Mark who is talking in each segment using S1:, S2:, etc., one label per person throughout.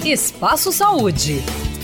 S1: Espaço Saúde.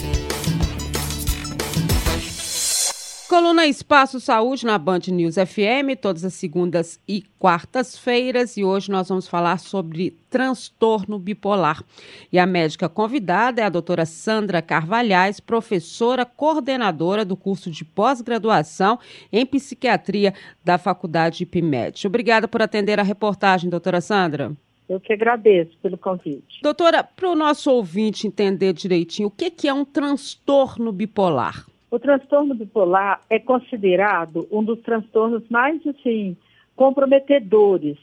S2: Coluna Espaço Saúde na Band News FM, todas as segundas e quartas-feiras, e hoje nós vamos falar sobre transtorno bipolar. E a médica convidada é a doutora Sandra Carvalhais, professora coordenadora do curso de pós-graduação em psiquiatria da Faculdade IPMED. Obrigada por atender a reportagem, doutora Sandra.
S3: Eu que agradeço pelo convite.
S2: Doutora, para o nonosso ouvinte entender direitinho, o que é um transtorno bipolar?
S3: O transtorno bipolar é considerado um dos transtornos mais, comprometedores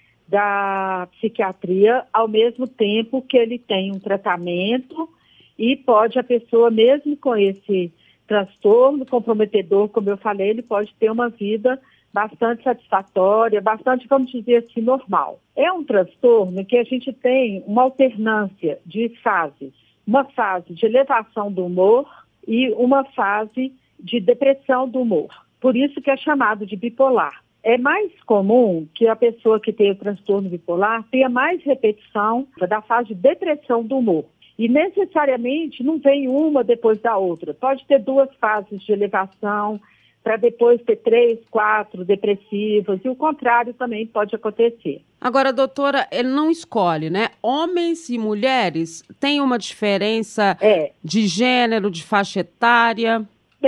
S3: da psiquiatria, ao mesmo tempo que ele tem um tratamento e pode a pessoa, mesmo com esse transtorno comprometedor, como eu falei, ele pode ter uma vida bastante satisfatória, bastante, vamos dizer assim, normal. É um transtorno que a gente tem uma alternância de fases. Uma fase de elevação do humor e uma fase de depressão do humor. Por isso que é chamado de bipolar. É mais comum que a pessoa que tem o transtorno bipolar tenha mais repetição da fase de depressão do humor. E necessariamente não vem uma depois da outra. Pode ter duas fases de elevação, para depois ter 3, 4 depressivas, e o contrário também pode acontecer.
S2: Agora, doutora, ele não escolhe, né? Homens e mulheres têm uma diferença de gênero, de faixa etária?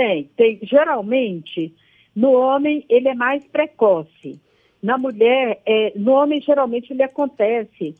S3: Geralmente, no homem ele é mais precoce. Na mulher, no homem geralmente ele acontece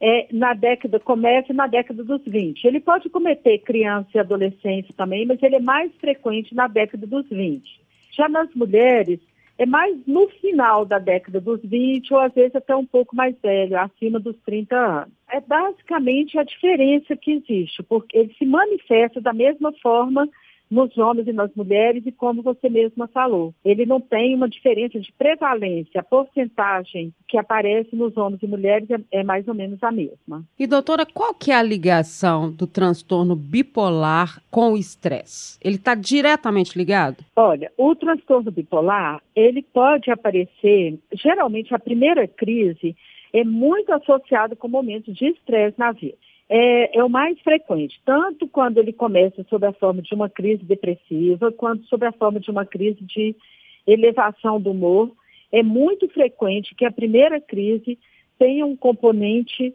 S3: começa na década dos 20. Ele pode cometer criança e adolescente também, mas ele é mais frequente na década dos 20. Já nas mulheres, é mais no final da década dos 20, ou às vezes até um pouco mais velho, acima dos 30 anos. É basicamente a diferença que existe, porque ele se manifesta da mesma forma nos homens e nas mulheres, e como você mesma falou, ele não tem uma diferença de prevalência. A porcentagem que aparece nos homens e mulheres é mais ou menos a mesma.
S2: E doutora, qual que é a ligação do transtorno bipolar com o estresse? Ele está diretamente ligado?
S3: Olha, o transtorno bipolar, ele pode aparecer, geralmente a primeira crise é muito associada com momentos de estresse na vida. É o mais frequente, tanto quando ele começa sob a forma de uma crise depressiva, quanto sob a forma de uma crise de elevação do humor. É muito frequente que a primeira crise tenha um componente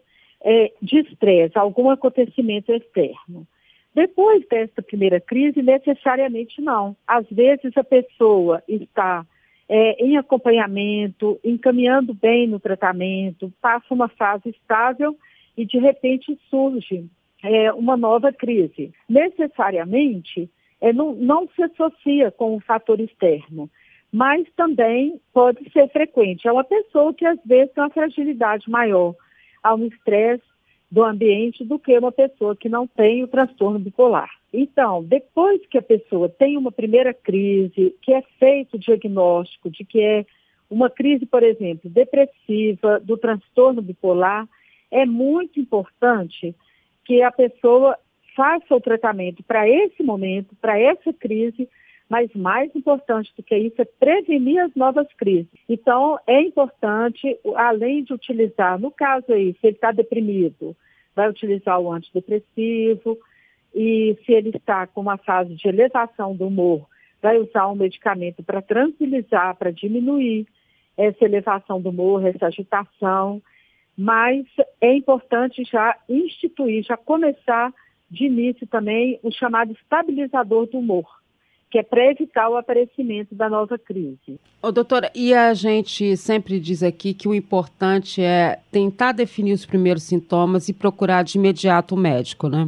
S3: de estresse, algum acontecimento externo. Depois dessa primeira crise, necessariamente não. Às vezes a pessoa está em acompanhamento, encaminhando bem no tratamento, passa uma fase estável e de repente surge uma nova crise. Necessariamente, não se associa com um fator externo, mas também pode ser frequente. É uma pessoa que às vezes tem uma fragilidade maior a um estresse do ambiente do que uma pessoa que não tem o transtorno bipolar. Então, depois que a pessoa tem uma primeira crise, que é feito o diagnóstico de que é uma crise, por exemplo, depressiva do transtorno bipolar, é muito importante que a pessoa faça o tratamento para esse momento, para essa crise, mas mais importante do que isso é prevenir as novas crises. Então, é importante, além de utilizar, no caso aí, se ele está deprimido, vai utilizar o antidepressivo, e se ele está com uma fase de elevação do humor, vai usar um medicamento para tranquilizar, para diminuir essa elevação do humor, essa agitação. Mas é importante já instituir, já começar de início também o chamado estabilizador do humor, que é para evitar o aparecimento da nova crise.
S2: Doutora, e a gente sempre diz aqui que o importante é tentar definir os primeiros sintomas e procurar de imediato o médico, né?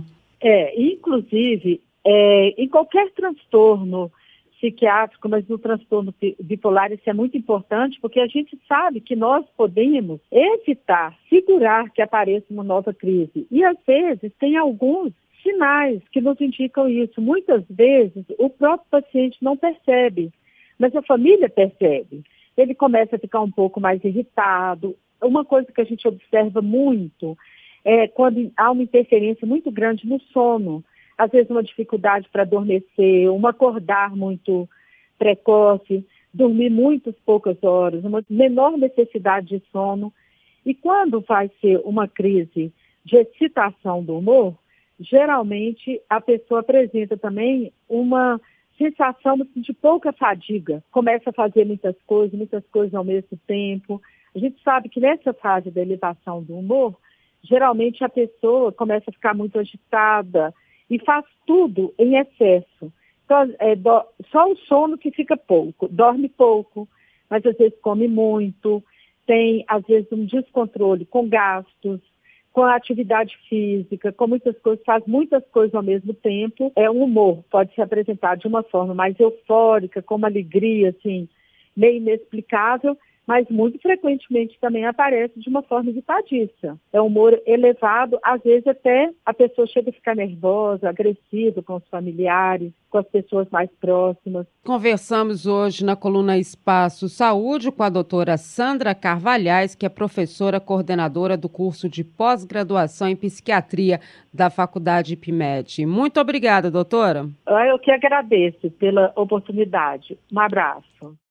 S3: Inclusive, em qualquer transtorno psiquiátrico, mas no transtorno bipolar isso é muito importante, porque a gente sabe que nós podemos evitar, segurar que apareça uma nova crise. E às vezes tem alguns sinais que nos indicam isso. Muitas vezes o próprio paciente não percebe, mas a família percebe. Ele começa a ficar um pouco mais irritado. Uma coisa que a gente observa muito é quando há uma interferência muito grande no sono. Às vezes uma dificuldade para adormecer, um acordar muito precoce, dormir muitas poucas horas, uma menor necessidade de sono. E quando vai ser uma crise de excitação do humor, geralmente a pessoa apresenta também uma sensação de pouca fadiga, começa a fazer muitas coisas ao mesmo tempo. A gente sabe que nessa fase da elevação do humor, geralmente a pessoa começa a ficar muito agitada e faz tudo em excesso. Então, só o sono que fica pouco, dorme pouco, mas às vezes come muito, tem às vezes um descontrole com gastos, com a atividade física, com muitas coisas, faz muitas coisas ao mesmo tempo. Um humor pode se apresentar de uma forma mais eufórica, com uma alegria, assim, meio inexplicável, mas muito frequentemente também aparece de uma forma irritadiça. É um humor elevado, às vezes até a pessoa chega a ficar nervosa, agressiva com os familiares, com as pessoas mais próximas.
S2: Conversamos hoje na coluna Espaço Saúde com a doutora Sandra Carvalhais, que é professora coordenadora do curso de pós-graduação em psiquiatria da Faculdade IPMED. Muito obrigada, doutora.
S3: Eu que agradeço pela oportunidade. Um abraço.